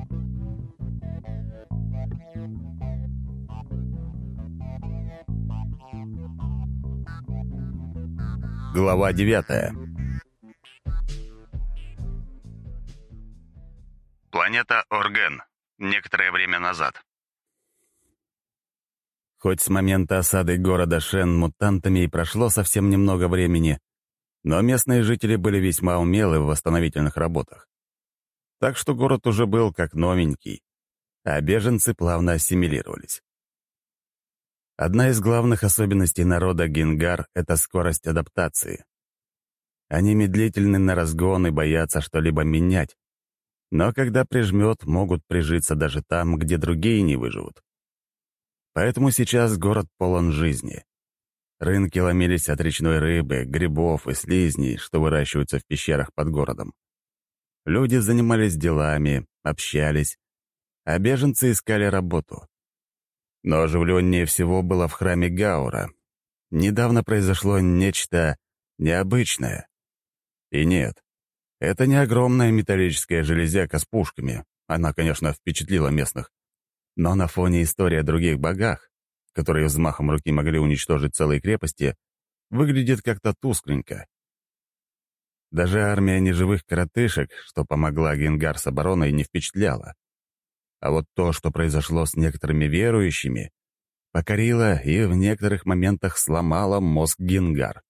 Глава 9. Планета Орген. Некоторое время назад. Хоть с момента осады города Шен мутантами и прошло совсем немного времени, но местные жители были весьма умелы в восстановительных работах. Так что город уже был как новенький, а беженцы плавно ассимилировались. Одна из главных особенностей народа Гингар — это скорость адаптации. Они медлительны на разгон и боятся что-либо менять, но когда прижмет, могут прижиться даже там, где другие не выживут. Поэтому сейчас город полон жизни. Рынки ломились от речной рыбы, грибов и слизней, что выращиваются в пещерах под городом. Люди занимались делами, общались, а беженцы искали работу. Но оживленнее всего было в храме Гаура. Недавно произошло нечто необычное. И нет, это не огромная металлическая железяка с пушками. Она, конечно, впечатлила местных. Но на фоне истории о других богах, которые взмахом руки могли уничтожить целые крепости, выглядит как-то тускленько. Даже армия неживых коротышек, что помогла Гингар с обороной, не впечатляла. А вот то, что произошло с некоторыми верующими, покорило и в некоторых моментах сломало мозг Гингар.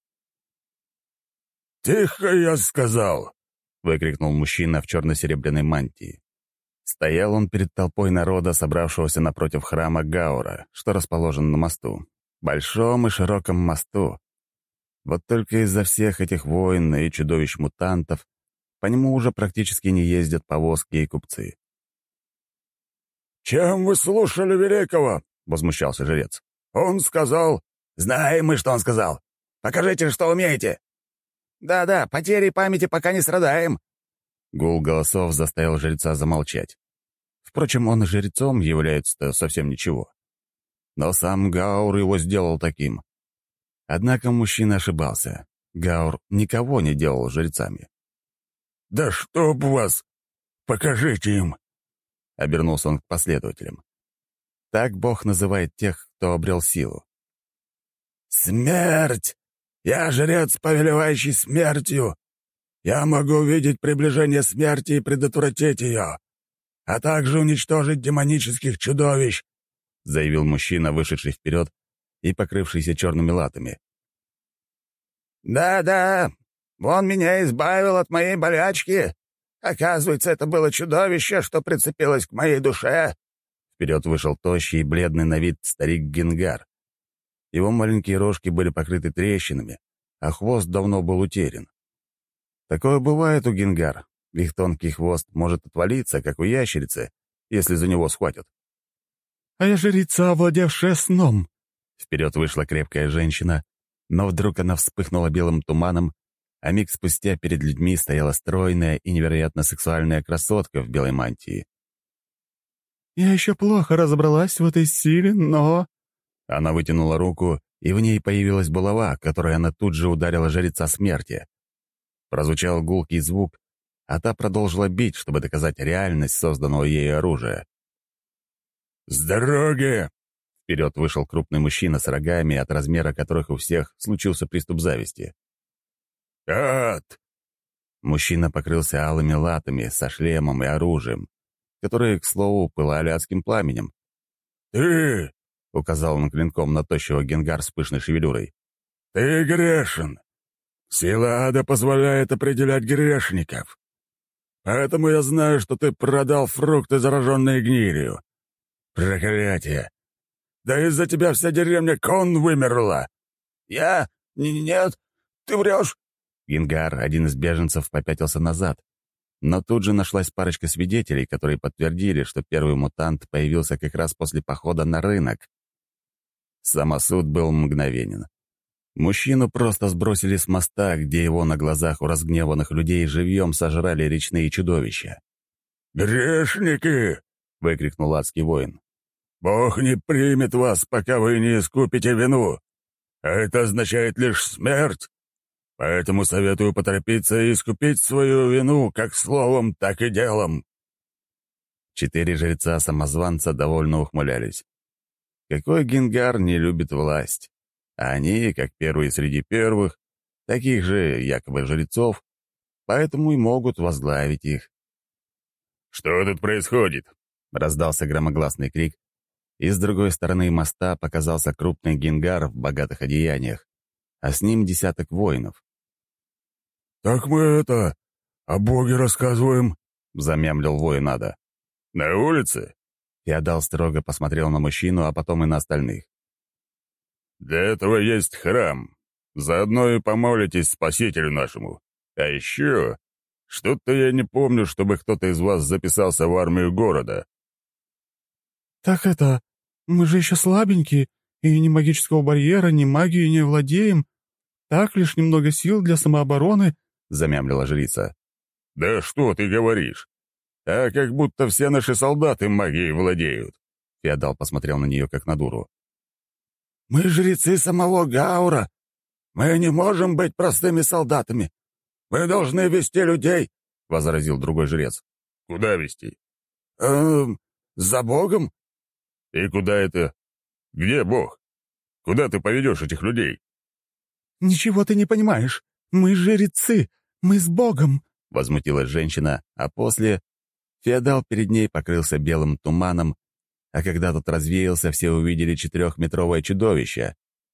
«Тихо, я сказал!» — выкрикнул мужчина в черно-серебряной мантии. Стоял он перед толпой народа, собравшегося напротив храма Гаура, что расположен на мосту. Большом и широком мосту. Вот только из-за всех этих войн и чудовищ-мутантов по нему уже практически не ездят повозки и купцы. «Чем вы слушали Великого?» — возмущался жрец. «Он сказал...» «Знаем мы, что он сказал. Покажите, что умеете». «Да-да, потери памяти пока не страдаем». Гул голосов заставил жреца замолчать. Впрочем, он и жрецом является совсем ничего. Но сам Гаур его сделал таким. Однако мужчина ошибался. Гаур никого не делал жрецами. «Да чтоб вас! Покажите им!» — обернулся он к последователям. Так Бог называет тех, кто обрел силу. «Смерть! Я жрец, повелевающий смертью! Я могу увидеть приближение смерти и предотвратить ее, а также уничтожить демонических чудовищ!» — заявил мужчина, вышедший вперед и покрывшийся черными латами. «Да-да, он меня избавил от моей болячки. Оказывается, это было чудовище, что прицепилось к моей душе». Вперед вышел тощий и бледный на вид старик Гингар. Его маленькие рожки были покрыты трещинами, а хвост давно был утерян. Такое бывает у Гингар. Их тонкий хвост может отвалиться, как у ящерицы, если за него схватят. «А я жрица, овладевшая сном!» Вперед вышла крепкая женщина, но вдруг она вспыхнула белым туманом, а миг спустя перед людьми стояла стройная и невероятно сексуальная красотка в белой мантии. «Я еще плохо разобралась в этой силе, но...» Она вытянула руку, и в ней появилась булава, которой она тут же ударила жреца смерти. Прозвучал гулкий звук, а та продолжила бить, чтобы доказать реальность созданного ею оружия. «С дороги!» — вперед вышел крупный мужчина с рогами, от размера которых у всех случился приступ зависти. «Ад!» Мужчина покрылся алыми латами со шлемом и оружием, которые, к слову, пылали адским пламенем. «Ты!» — указал он клинком на тощего Гингар с пышной шевелюрой. «Ты грешен! Сила ада позволяет определять грешников. Поэтому я знаю, что ты продал фрукты, зараженные гнилью. Проклятие! Да из-за тебя вся деревня Кон вымерла!» «Я? Нет, ты врешь!» Гингар, один из беженцев, попятился назад. Но тут же нашлась парочка свидетелей, которые подтвердили, что первый мутант появился как раз после похода на рынок. Самосуд был мгновенен. Мужчину просто сбросили с моста, где его на глазах у разгневанных людей живьем сожрали речные чудовища. «Грешники!» — выкрикнул адский воин. «Бог не примет вас, пока вы не искупите вину. Это означает лишь смерть. Поэтому советую поторопиться и искупить свою вину как словом, так и делом». 4 жреца-самозванца довольно ухмылялись. Какой Генгар не любит власть? А они, как первые среди первых, таких же якобы жрецов, поэтому и могут возглавить их. «Что тут происходит?» — раздался громогласный крик, и с другой стороны моста показался крупный Генгар в богатых одеяниях, а с ним десяток воинов. «Так мы о Боге рассказываем», — замямлил воин ада. «На улице?» Феодал строго посмотрел на мужчину, а потом и на остальных. «Для этого есть храм. Заодно и помолитесь Спасителю нашему. А еще, что-то я не помню, чтобы кто-то из вас записался в армию города». «Так мы же еще слабенькие, и ни магического барьера, ни магии не владеем. Так лишь немного сил для самообороны», — замямлила жрица. «Да что ты говоришь? А как будто все наши солдаты магией владеют». Феодал посмотрел на нее, как на дуру. «Мы жрецы самого Гаура. Мы не можем быть простыми солдатами. Мы должны вести людей», — возразил другой жрец. «Куда вести?» За Богом». «И куда это? Где Бог? Куда ты поведешь этих людей?» «Ничего ты не понимаешь. Мы жрецы. Мы с Богом», — возмутилась женщина, а после феодал перед ней покрылся белым туманом, а когда тот развеялся, все увидели 4-метровое чудовище.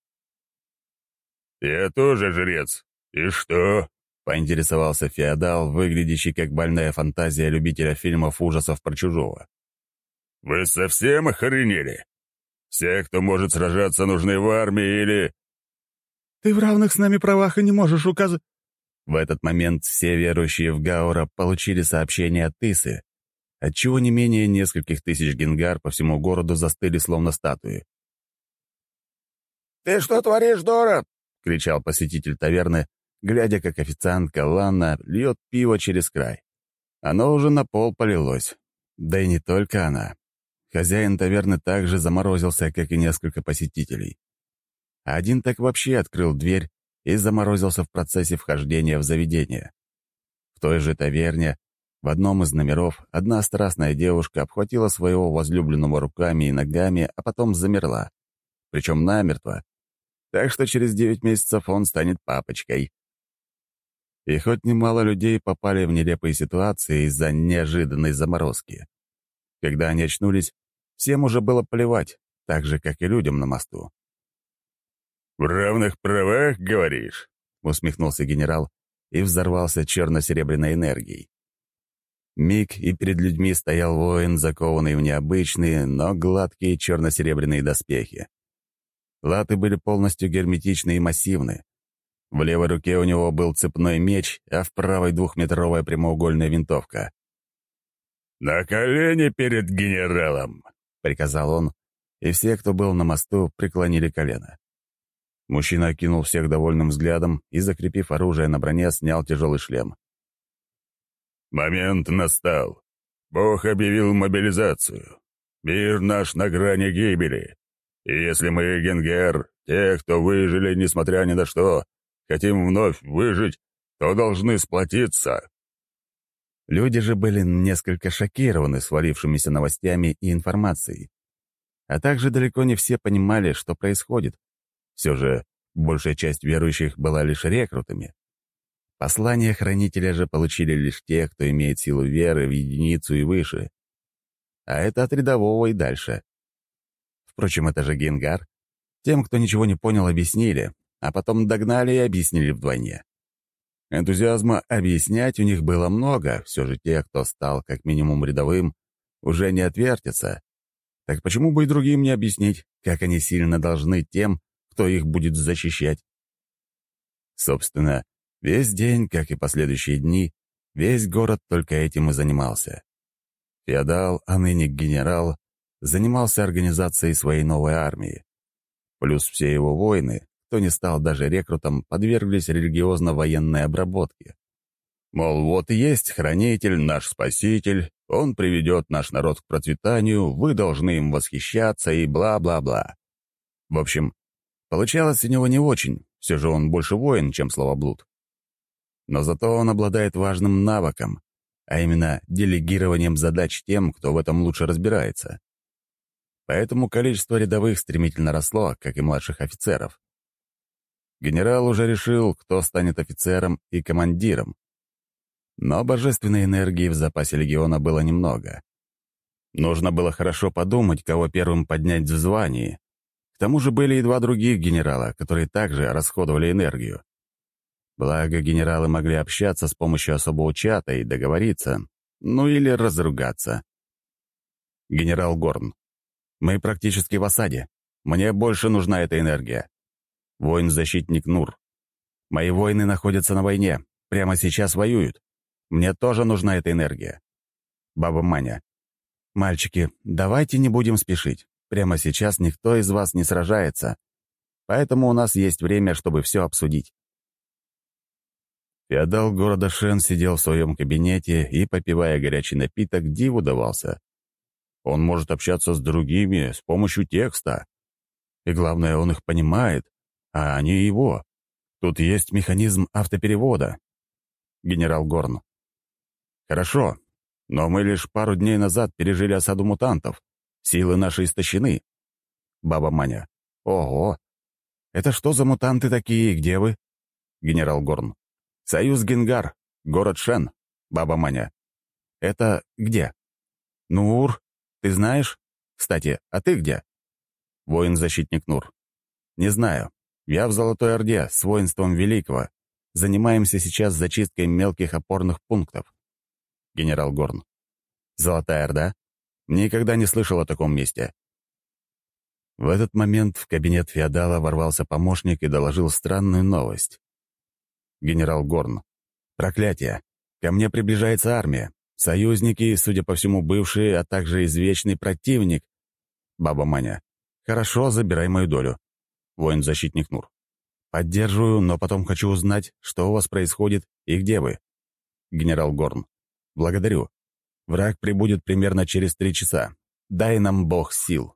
«Я тоже жрец. И что?» — поинтересовался феодал, выглядящий как больная фантазия любителя фильмов ужасов про чужого. «Вы совсем охренели? Все, кто может сражаться, нужны в армии или...» «Ты в равных с нами правах и не можешь указывать...» В этот момент все верующие в Гаура получили сообщение от Исы, отчего не менее нескольких тысяч генгар по всему городу застыли словно статуи. «Ты что творишь, Дора?» — кричал посетитель таверны, глядя, как официантка Ланна льет пиво через край. Оно уже на пол полилось. Да и не только она. Хозяин таверны также заморозился, как и несколько посетителей. А один так вообще открыл дверь и заморозился в процессе вхождения в заведение. В той же таверне, в одном из номеров, одна страстная девушка обхватила своего возлюбленного руками и ногами, а потом замерла. Причем намертво. Так что через 9 месяцев он станет папочкой. И хоть немало людей попали в нелепые ситуации из-за неожиданной заморозки. Когда они очнулись, всем уже было плевать, так же, как и людям на мосту. «В равных правах, говоришь?» — усмехнулся генерал и взорвался черно-серебряной энергией. Миг, и перед людьми стоял воин, закованный в необычные, но гладкие черно-серебряные доспехи. Латы были полностью герметичны и массивны. В левой руке у него был цепной меч, а в правой 2-метровая прямоугольная винтовка. «На колени перед генералом!» — приказал он, и все, кто был на мосту, преклонили колено. Мужчина окинул всех довольным взглядом и, закрепив оружие на броне, снял тяжелый шлем. «Момент настал. Бог объявил мобилизацию. Мир наш на грани гибели. И если мы, Генгер, те, кто выжили, несмотря ни на что, хотим вновь выжить, то должны сплотиться». Люди же были несколько шокированы свалившимися новостями и информацией. А также далеко не все понимали, что происходит. Все же большая часть верующих была лишь рекрутами. Послание хранителя же получили лишь те, кто имеет силу веры в единицу и выше. А это от рядового и дальше. Впрочем, это же Генгар. Тем, кто ничего не понял, объяснили, а потом догнали и объяснили вдвойне. Энтузиазма объяснять у них было много, все же те, кто стал как минимум рядовым, уже не отвертятся. Так почему бы и другим не объяснить, как они сильно должны тем, кто их будет защищать? Собственно, весь день, как и последующие дни, весь город только этим и занимался. Феодал, а ныне генерал, занимался организацией своей новой армии. Плюс все его воины, кто не стал даже рекрутом, подверглись религиозно-военной обработке. Мол, вот есть хранитель, наш спаситель, он приведет наш народ к процветанию, вы должны им восхищаться и бла-бла-бла. В общем, получалось у него не очень, все же он больше воин, чем словоблуд. Но зато он обладает важным навыком. а именно делегированием задач тем, кто в этом лучше разбирается. Поэтому количество рядовых стремительно росло, как и младших офицеров. Генерал уже решил, кто станет офицером и командиром. Но божественной энергии в запасе легиона было немного. Нужно было хорошо подумать, кого первым поднять в звании. К тому же были и два других генерала, которые также расходовали энергию. Благо, генералы могли общаться с помощью особого чата и договориться, ну или разругаться. Генерал Горн. Мы практически в осаде. Мне больше нужна эта энергия. Воин-защитник Нур. Мои воины находятся на войне. Прямо сейчас воюют. Мне тоже нужна эта энергия. Баба Маня. Мальчики, давайте не будем спешить. Прямо сейчас никто из вас не сражается. Поэтому у нас есть время, чтобы все обсудить. Феодал города Шен сидел в своем кабинете и, попивая горячий напиток, диву давался. Он может общаться с другими с помощью текста. И главное, он их понимает, а они его. Тут есть механизм автоперевода. Генерал Горн. Хорошо, но мы лишь пару дней назад пережили осаду мутантов. Силы наши истощены. Баба Маня. Ого! Это что за мутанты такие и где вы? Генерал Горн. Союз Генгар, город Шен. Баба Маня. Это где? Нур, ты знаешь? Кстати, а ты где? Воин-защитник Нур. Не знаю. Я в Золотой Орде с воинством Великого. Занимаемся сейчас зачисткой мелких опорных пунктов. Генерал Горн. Золотая Орда? Никогда не слышал о таком месте. В этот момент в кабинет феодала ворвался помощник и доложил странную новость. Генерал Горн. Проклятие. Ко мне приближается армия. Союзники, судя по всему, бывшие, а также извечный противник. Баба Маня. Хорошо, забирай мою долю. Воин-защитник Нур. Поддерживаю, но потом хочу узнать, что у вас происходит и где вы. Генерал Горн. Благодарю. Враг прибудет примерно через 3 часа. Дай нам Бог сил.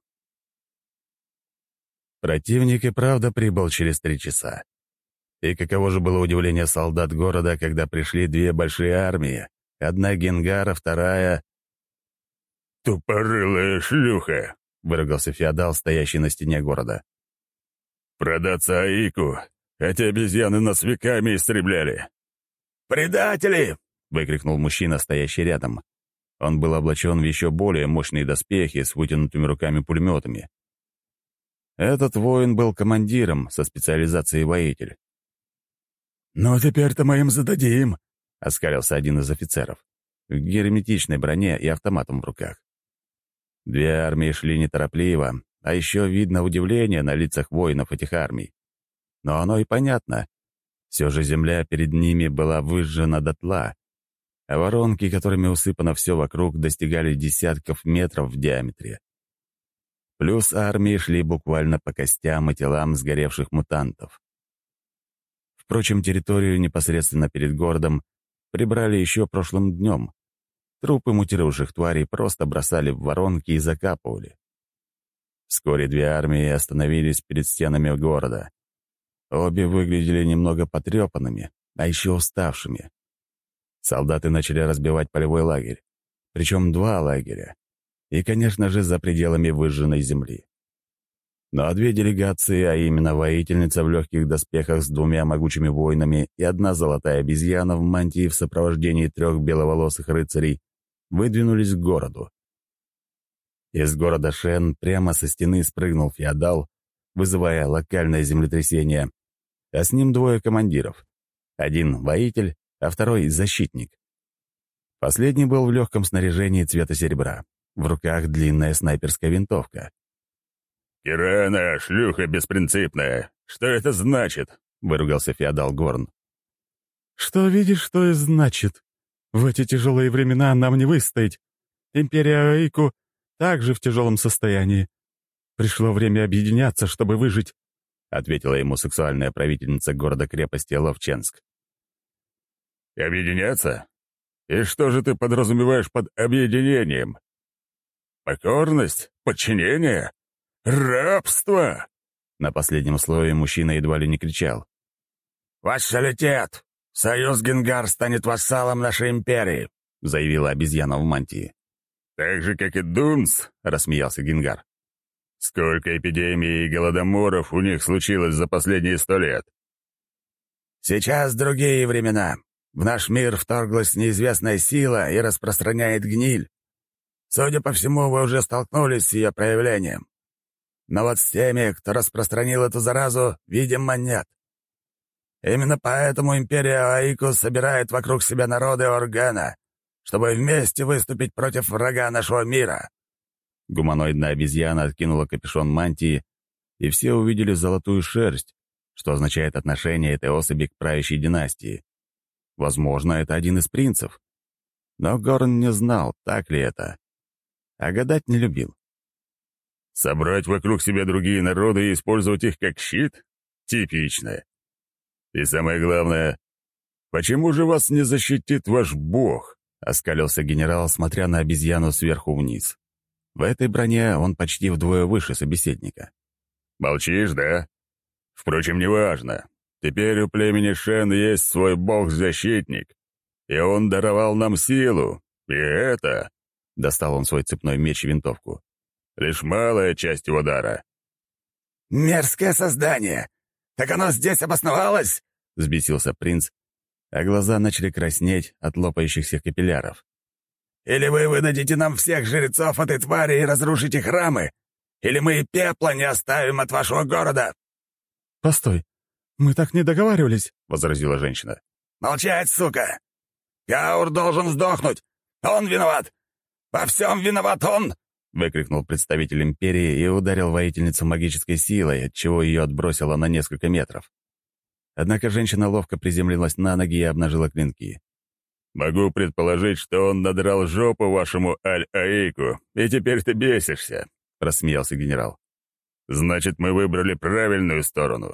Противник и правда прибыл через 3 часа. И каково же было удивление солдат города, когда пришли 2 большие армии. Одна Генгара, вторая... «Тупорылая шлюха!» — выругался феодал, стоящий на стене города. «Продаться Аику! Эти обезьяны нас веками истребляли!» «Предатели!» — выкрикнул мужчина, стоящий рядом. Он был облачен в еще более мощные доспехи с вытянутыми руками-пулеметами. Этот воин был командиром со специализацией воитель. «Ну, теперь-то мы им зададим!» — оскалился один из офицеров, в герметичной броне и автоматом в руках. 2 армии шли неторопливо, а еще видно удивление на лицах воинов этих армий. Но оно и понятно. Все же земля перед ними была выжжена дотла, а воронки, которыми усыпано все вокруг, достигали десятков метров в диаметре. Плюс армии шли буквально по костям и телам сгоревших мутантов. Впрочем, территорию непосредственно перед городом прибрали еще прошлым днем. Трупы мутировавших тварей просто бросали в воронки и закапывали. Вскоре 2 армии остановились перед стенами города. Обе выглядели немного потрепанными, а еще уставшими. Солдаты начали разбивать полевой лагерь. Причем 2 лагеря. И, конечно же, за пределами выжженной земли. Но 2 делегации, а именно воительница в легких доспехах с 2 могучими воинами и 1 золотая обезьяна в мантии в сопровождении 3 беловолосых рыцарей, выдвинулись к городу. Из города Шен прямо со стены спрыгнул феодал, вызывая локальное землетрясение, а с ним 2 командиров. 1 воитель, а 2 защитник. Последний был в легком снаряжении цвета серебра. В руках длинная снайперская винтовка. «Кирана, шлюха беспринципная! Что это значит?» — выругался феодал Горн. «Что видишь, что и значит. В эти тяжелые времена нам не выстоять. Империя Аику также в тяжелом состоянии. Пришло время объединяться, чтобы выжить», — ответила ему сексуальная правительница города-крепости Ловченск. «Объединяться? И что же ты подразумеваешь под объединением? Покорность? Подчинение? Рабство?» На последнем слое мужчина едва ли не кричал. «Вассалитет! Союз Генгар станет вассалом нашей империи. — заявила обезьяна в мантии. «Так же, как и Дунс», — рассмеялся Гингар. «Сколько эпидемий и голодоморов у них случилось за последние 100 лет?» «Сейчас другие времена. В наш мир вторглась неизвестная сила и распространяет гниль. Судя по всему, вы уже столкнулись с ее проявлением. Но вот с теми, кто распространил эту заразу, видимо, нет. Именно поэтому империя Аику собирает вокруг себя народы Органа, чтобы вместе выступить против врага нашего мира». Гуманоидная обезьяна откинула капюшон мантии, и все увидели золотую шерсть, что означает отношение этой особи к правящей династии. Возможно, это один из принцев. Но Горн не знал, так ли это. А гадать не любил. «Собрать вокруг себя другие народы и использовать их как щит? Типично. И самое главное, почему же вас не защитит ваш бог?» — оскалился генерал, смотря на обезьяну сверху вниз. В этой броне он почти вдвое выше собеседника. «Молчишь, да? Впрочем, неважно. Теперь у племени Шен есть свой бог-защитник, и он даровал нам силу. И это...» — достал он свой цепной меч и винтовку. «Лишь малая часть его дара». «Мерзкое создание! Так оно здесь обосновалось?» — взбесился принц, а глаза начали краснеть от лопающихся капилляров. «Или вы выдадите нам всех жрецов этой твари и разрушите храмы, или мы и пепла не оставим от вашего города!» «Постой, мы так не договаривались», — возразила женщина. «Молчать, сука! Гаур должен сдохнуть! Он виноват! Во всем виноват он!» — выкрикнул представитель империи и ударил воительницу магической силой, отчего ее отбросило на несколько метров. Однако женщина ловко приземлилась на ноги и обнажила клинки. «Могу предположить, что он надрал жопу вашему Аль-Аику, и теперь ты бесишься», — рассмеялся генерал. «Значит, мы выбрали правильную сторону».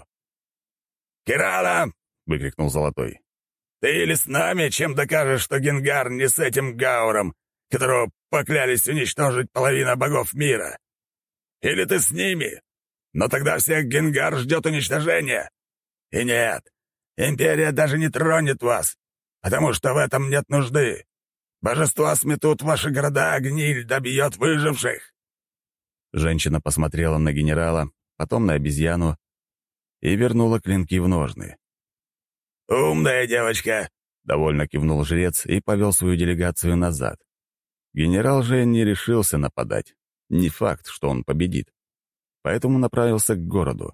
«Кирана!» — выкрикнул Золотой. «Ты или с нами, чем докажешь, что Генгар не с этим Гауром, которого поклялись уничтожить половина богов мира? Или ты с ними? Но тогда всех Генгар ждет уничтожение. И нет, империя даже не тронет вас, потому что в этом нет нужды. Божества сметут ваши города, а гниль добьет выживших». Женщина посмотрела на генерала, потом на обезьяну и вернула клинки в ножны. «Умная девочка!» — довольно кивнул жрец и повел свою делегацию назад. Генерал же не решился нападать. Не факт, что он победит. Поэтому направился к городу.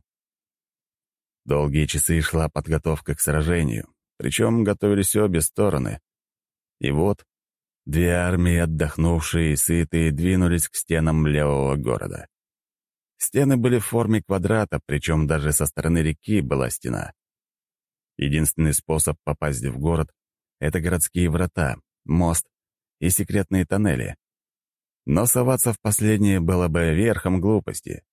Долгие часы шла подготовка к сражению, причем готовились обе стороны. И вот две армии, отдохнувшие и сытые, двинулись к стенам левого города. Стены были в форме квадрата, причем даже со стороны реки была стена. Единственный способ попасть в город — это городские врата, мост и секретные тоннели. Но соваться в последние было бы верхом глупости.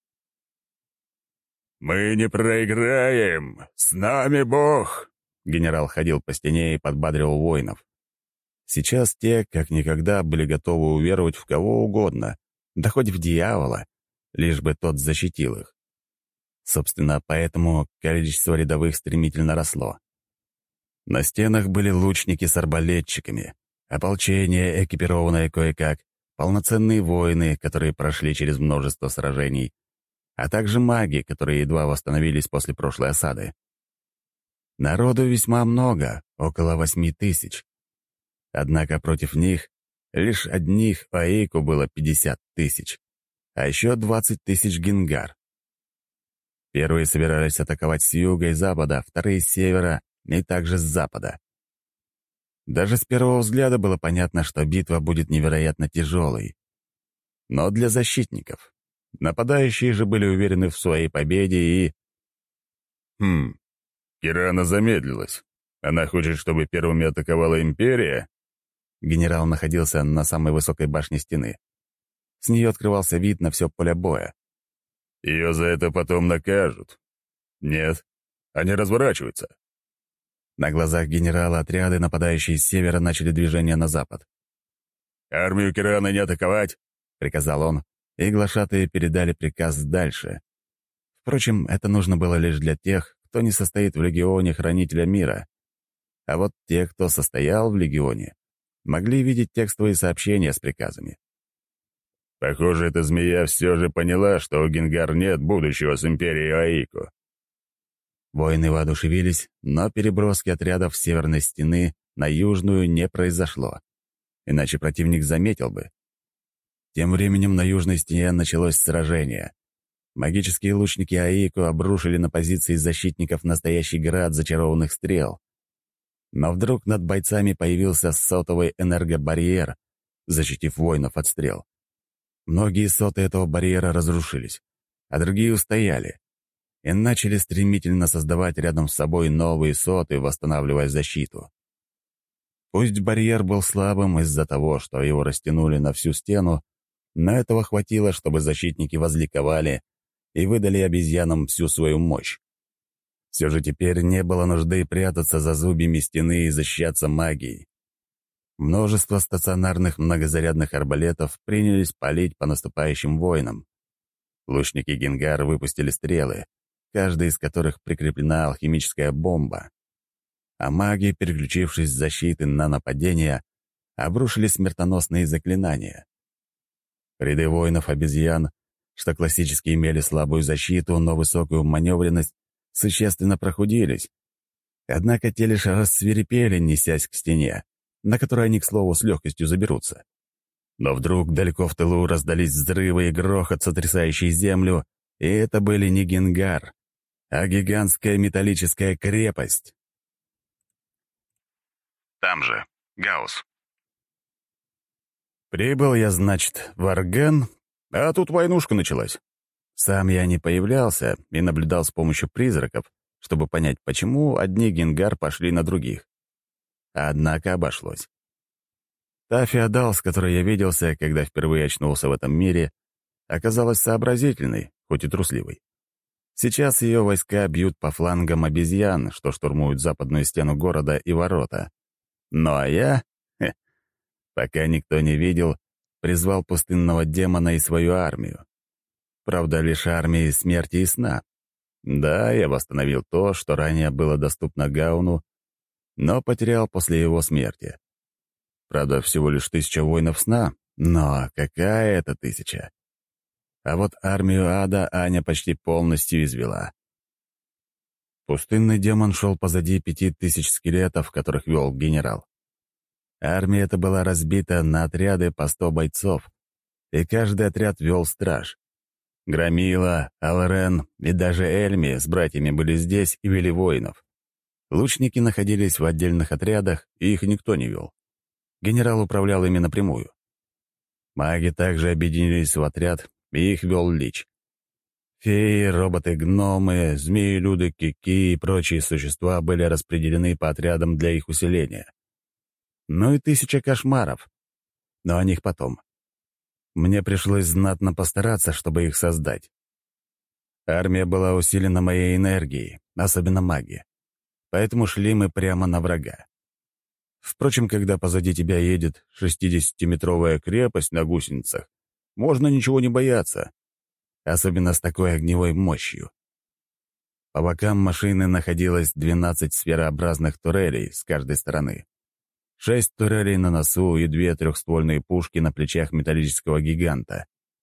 «Мы не проиграем! С нами Бог!» Генерал ходил по стене и подбадривал воинов. Сейчас те, как никогда, были готовы уверовать в кого угодно, да хоть в дьявола, лишь бы тот защитил их. Собственно, поэтому количество рядовых стремительно росло. На стенах были лучники с арбалетчиками, ополчение, экипированное кое-как, полноценные воины, которые прошли через множество сражений, а также маги, которые едва восстановились после прошлой осады. Народу весьма много, около 8000. Однако против них лишь одних Аику было 50 000, а еще 20 000 Генгар. Первые собирались атаковать с юга и запада, вторые — с севера и также с запада. Даже с первого взгляда было понятно, что битва будет невероятно тяжелой. Но для защитников. Нападающие же были уверены в своей победе и... Кирана замедлилась. Она хочет, чтобы первыми атаковала Империя?» Генерал находился на самой высокой башне стены. С нее открывался вид на все поле боя. «Ее за это потом накажут». «Нет, они разворачиваются». На глазах генерала отряды, нападающие с севера, начали движение на запад. «Армию Кирана не атаковать!» — приказал он, и глашатые передали приказ дальше. Впрочем, это нужно было лишь для тех, кто не состоит в легионе Хранителя Мира. А вот те, кто состоял в легионе, могли видеть текстовые сообщения с приказами. Похоже, эта змея все же поняла, что у Гингар нет будущего с империей Аику. Воины воодушевились, но переброски отрядов с северной стены на южную не произошло, иначе противник заметил бы. Тем временем на южной стене началось сражение. Магические лучники Аику обрушили на позиции защитников настоящий град зачарованных стрел. Но вдруг над бойцами появился сотовый энергобарьер, защитив воинов от стрел. Многие соты этого барьера разрушились, а другие устояли и начали стремительно создавать рядом с собой новые соты, восстанавливая защиту. Пусть барьер был слабым из-за того, что его растянули на всю стену, но этого хватило, чтобы защитники возликовали и выдали обезьянам всю свою мощь. Все же теперь не было нужды прятаться за зубьями стены и защищаться магией. Множество стационарных многозарядных арбалетов принялись палить по наступающим воинам. Лучники Гингар выпустили стрелы, каждая из которых прикреплена алхимическая бомба. А маги, переключившись с защиты на нападение, обрушили смертоносные заклинания. Ряды воинов-обезьян, что классически имели слабую защиту, но высокую маневренность, существенно прохудились. Однако те лишь рассвирепели, несясь к стене, на которой они, к слову, с легкостью заберутся. Но вдруг далеко в тылу раздались взрывы и грохот, сотрясающий землю, и это были не Гингар, а гигантская металлическая крепость. Там же, Гаус. Прибыл я, значит, в Арген, а тут войнушка началась. Сам я не появлялся и наблюдал с помощью призраков, чтобы понять, почему одни Гингар пошли на других. Однако обошлось. Та феодал, с которой я виделся, когда впервые очнулся в этом мире, оказалась сообразительной, хоть и трусливой. Сейчас ее войска бьют по флангам обезьян, что штурмуют западную стену города и ворота. Ну а я, пока никто не видел, призвал пустынного демона и свою армию. Правда, лишь армии смерти и сна. Да, я восстановил то, что ранее было доступно Гауну, но потерял после его смерти. Правда, всего лишь 1000 воинов сна, но какая это 1000? А вот армию ада Аня почти полностью извела. Пустынный демон шел позади 5000 скелетов, которых вел генерал. Армия эта была разбита на отряды по 100 бойцов, и каждый отряд вел страж. Громила, Алрен и даже Эльми с братьями были здесь и вели воинов. Лучники находились в отдельных отрядах, и их никто не вел. Генерал управлял ими напрямую. Маги также объединились в отряд, и их вел Лич. Феи, роботы-гномы, змеи-люды, кики и прочие существа были распределены по отрядам для их усиления. Ну и 1000 кошмаров. Но о них потом. Мне пришлось знатно постараться, чтобы их создать. Армия была усилена моей энергией, особенно маги. Поэтому шли мы прямо на врага. Впрочем, когда позади тебя едет 60-метровая крепость на гусеницах, можно ничего не бояться, особенно с такой огневой мощью. По бокам машины находилось 12 сферообразных турелей с каждой стороны. 6 турелей на носу и 2 трехствольные пушки на плечах металлического гиганта.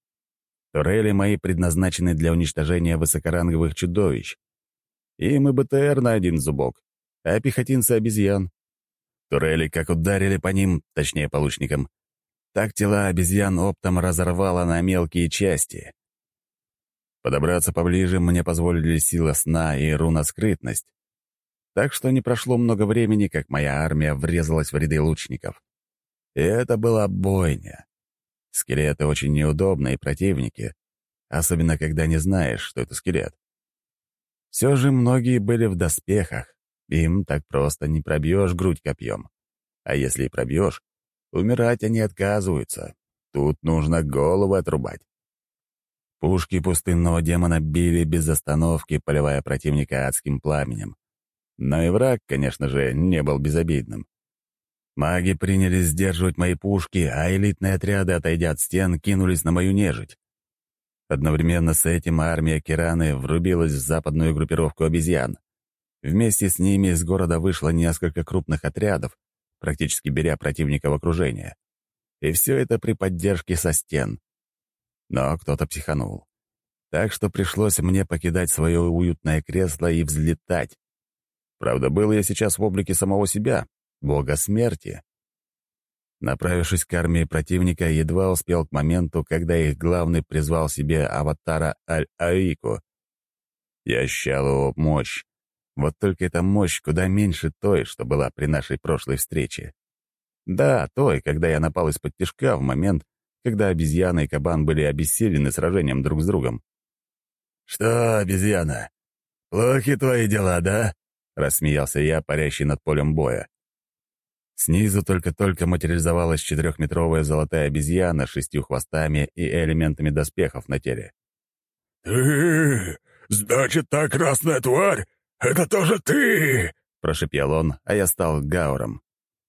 Турели мои предназначены для уничтожения высокоранговых чудовищ. Им и БТР на один зубок, а пехотинцы — обезьян. Турели как ударили по ним, точнее по лучникам, так тела обезьян оптом разорвало на мелкие части. Подобраться поближе мне позволили сила сна и руна-скрытность. Так что не прошло много времени, как моя армия врезалась в ряды лучников. И это была бойня. Скелеты очень неудобные противники, особенно когда не знаешь, что это скелет. Все же многие были в доспехах, им так просто не пробьешь грудь копьем. А если и пробьешь, умирать они отказываются. Тут нужно голову отрубать. Пушки пустынного демона били без остановки, поливая противника адским пламенем. Но и враг, конечно же, не был безобидным. Маги принялись сдерживать мои пушки, а элитные отряды, отойдя от стен, кинулись на мою нежить. Одновременно с этим армия Кираны врубилась в западную группировку обезьян. Вместе с ними из города вышло несколько крупных отрядов, практически беря противника в окружение. И все это при поддержке со стен. Но кто-то психанул. Так что пришлось мне покидать свое уютное кресло и взлетать. Правда, был я сейчас в облике самого себя, бога смерти. Направившись к армии противника, едва успел к моменту, когда их главный призвал себе аватара Аль-Аику. Я ощущал его мощь. Вот только эта мощь куда меньше той, что была при нашей прошлой встрече. Да, той, когда я напал из-под тишка в момент, когда обезьяна и кабан были обессилены сражением друг с другом. «Что, обезьяна, плохи твои дела, да?» — рассмеялся я, парящий над полем боя. Снизу только-только материализовалась 4-метровая золотая обезьяна с 6 хвостами и элементами доспехов на теле. «Ты! Значит, та красная тварь! Это тоже ты!» — прошипел он, а я стал Гауром.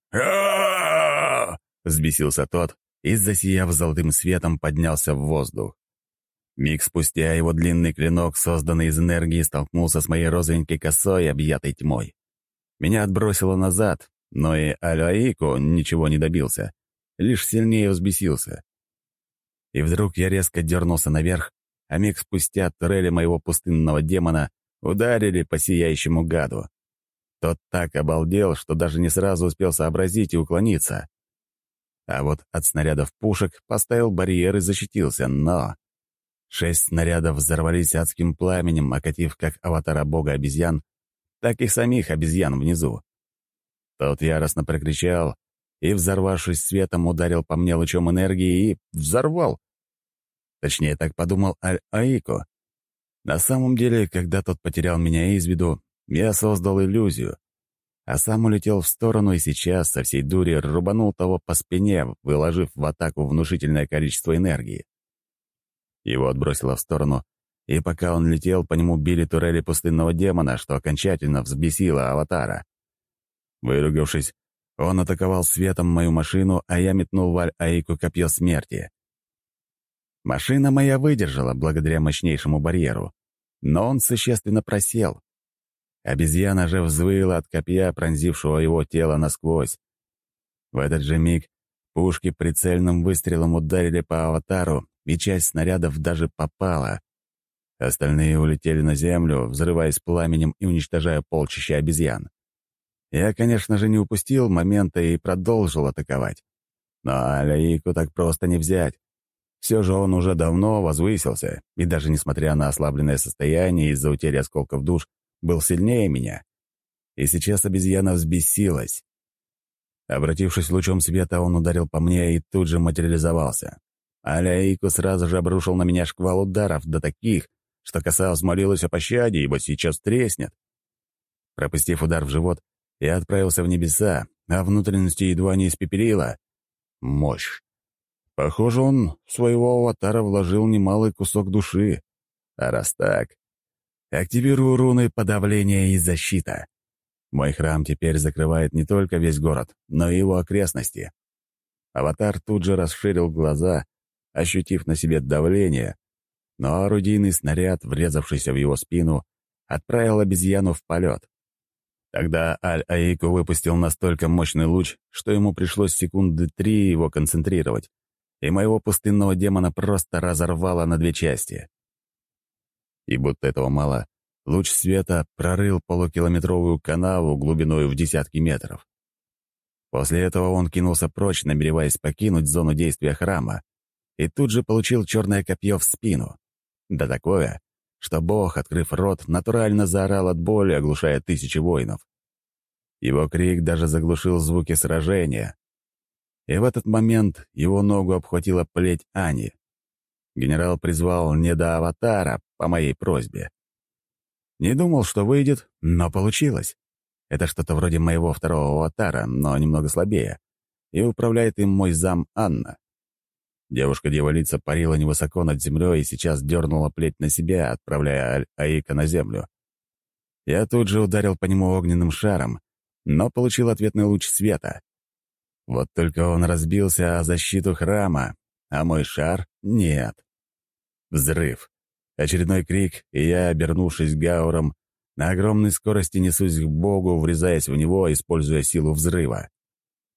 «А-а-а!» — взбесился тот и, засияв золотым светом, поднялся в воздух. Миг спустя его длинный клинок, созданный из энергии, столкнулся с моей розовенькой косой, объятой тьмой. Меня отбросило назад, но и Аль-Аику ничего не добился, лишь сильнее взбесился. И вдруг я резко дернулся наверх, а миг спустя турели моего пустынного демона ударили по сияющему гаду. Тот так обалдел, что даже не сразу успел сообразить и уклониться. А вот от снарядов пушек поставил барьер и защитился, но 6 снарядов взорвались адским пламенем, окатив как аватара бога обезьян, так и самих обезьян внизу. Тот яростно прокричал и, взорвавшись светом, ударил по мне лучом энергии и взорвал. Точнее, так подумал Аль-Аику. На самом деле, когда тот потерял меня из виду, я создал иллюзию, а сам улетел в сторону и сейчас со всей дури рубанул того по спине, выложив в атаку внушительное количество энергии. Его отбросило в сторону, и пока он летел, по нему били турели пустынного демона, что окончательно взбесило аватара. Выругавшись, он атаковал светом мою машину, а я метнул в Аль-Аику копье смерти. Машина моя выдержала благодаря мощнейшему барьеру, но он существенно просел. Обезьяна же взвыла от копья, пронзившего его тело насквозь. В этот же миг пушки прицельным выстрелом ударили по аватару, и часть снарядов даже попала. Остальные улетели на землю, взрываясь пламенем и уничтожая полчища обезьян. Я, конечно же, не упустил момента и продолжил атаковать. Но Аль-Аику так просто не взять. Все же он уже давно возвысился, и даже несмотря на ослабленное состояние из-за утери осколков душ, был сильнее меня. И сейчас обезьяна взбесилась. Обратившись лучом света, он ударил по мне и тут же материализовался. Аль-Аику сразу же обрушил на меня шквал ударов, до таких, что коса взмолилась о пощаде, ибо сейчас треснет. Пропустив удар в живот, я отправился в небеса, а внутренности едва не испепелило. Мощь. Похоже, он в своего аватара вложил немалый кусок души. А раз так, активирую руны подавления и защита. Мой храм теперь закрывает не только весь город, но и его окрестности. Аватар тут же расширил глаза, ощутив на себе давление, но орудийный снаряд, врезавшийся в его спину, отправил обезьяну в полет. Тогда Аль-Аику выпустил настолько мощный луч, что ему пришлось секунды 3 его концентрировать, и моего пустынного демона просто разорвало на 2 части. И будто этого мало, луч света прорыл полукилометровую канаву глубиной в десятки метров. После этого он кинулся прочь, намереваясь покинуть зону действия храма, и тут же получил черное копье в спину. Да такое, что бог, открыв рот, натурально заорал от боли, оглушая тысячи воинов. Его крик даже заглушил звуки сражения. И в этот момент его ногу обхватила плеть Ани. Генерал призвал недоаватара по моей просьбе. Не думал, что выйдет, но получилось. Это что-то вроде моего второго аватара, но немного слабее. И управляет им мой зам Анна. Девушка-дьяволица парила невысоко над землей и сейчас дернула плеть на себя, отправляя Аль-Аика на землю. Я тут же ударил по нему огненным шаром, но получил ответный луч света. Вот только он разбился о защиту храма, а мой шар — нет. Взрыв. Очередной крик, и я, обернувшись Гауром, на огромной скорости несусь к богу, врезаясь в него, используя силу взрыва.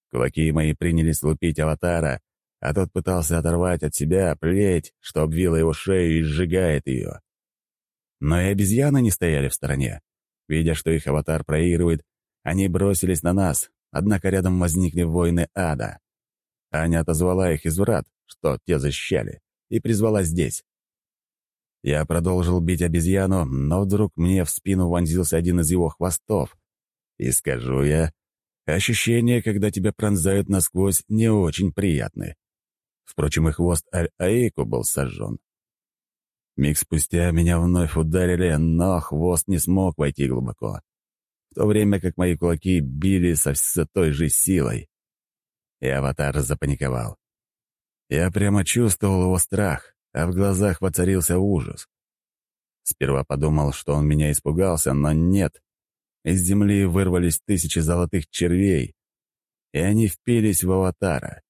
Кулаки мои принялись лупить аватара, а тот пытался оторвать от себя плеть, что обвила его шею и сжигает ее. Но и обезьяны не стояли в стороне. Видя, что их аватар проигрывает, они бросились на нас, однако рядом возникли воины ада. Аня отозвала их из врат, что те защищали, и призвала здесь. Я продолжил бить обезьяну, но вдруг мне в спину вонзился один из его хвостов. И скажу я, ощущения, когда тебя пронзают насквозь, не очень приятны. Впрочем, и хвост Аль-Аику был сожжен. Миг спустя меня вновь ударили, но хвост не смог войти глубоко, в то время как мои кулаки били со все той же силой. И аватар запаниковал. Я прямо чувствовал его страх, а в глазах воцарился ужас. Сперва подумал, что он меня испугался, но нет. Из земли вырвались тысячи золотых червей, и они впились в аватара.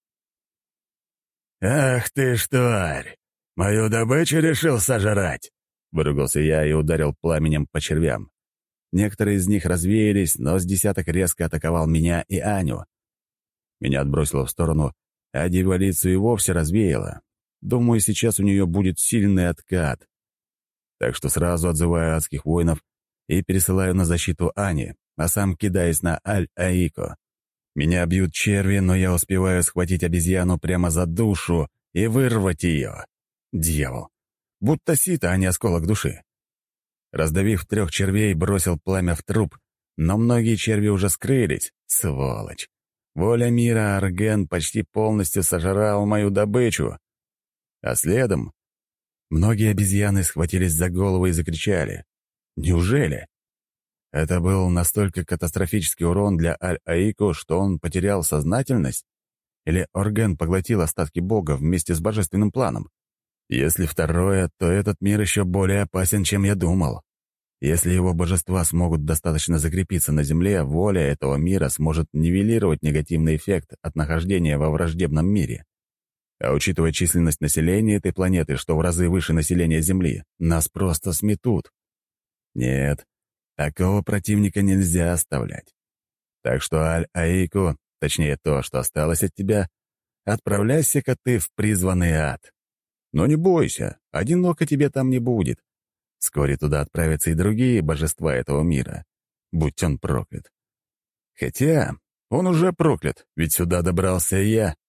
«Ах ты ж тварь! Мою добычу решил сожрать!» — выругался я и ударил пламенем по червям. Некоторые из них развеялись, но с десяток резко атаковал меня и Аню. Меня отбросило в сторону, а дьяволицу и вовсе развеяло. Думаю, сейчас у нее будет сильный откат. Так что сразу отзываю адских воинов и пересылаю на защиту Ани, а сам кидаюсь на Аль-Аико. Меня бьют черви, но я успеваю схватить обезьяну прямо за душу и вырвать ее. Дьявол! Будто сито, а не осколок души. Раздавив 3 червей, бросил пламя в труп, но многие черви уже скрылись. Сволочь! Воля мира Арген почти полностью сожрал мою добычу. А следом многие обезьяны схватились за голову и закричали. Неужели? Это был настолько катастрофический урон для Аль-Аико, что он потерял сознательность? Или Орген поглотил остатки Бога вместе с божественным планом? Если второе, то этот мир еще более опасен, чем я думал. Если его божества смогут достаточно закрепиться на Земле, воля этого мира сможет нивелировать негативный эффект от нахождения во враждебном мире. А учитывая численность населения этой планеты, что в разы выше населения Земли, нас просто сметут. Нет, такого противника нельзя оставлять. Так что, Аль-Аику, точнее то, что осталось от тебя, отправляйся-ка ты в призванный ад. Но не бойся, одиноко тебе там не будет. Вскоре туда отправятся и другие божества этого мира. Будь он проклят. Хотя он уже проклят, ведь сюда добрался и я.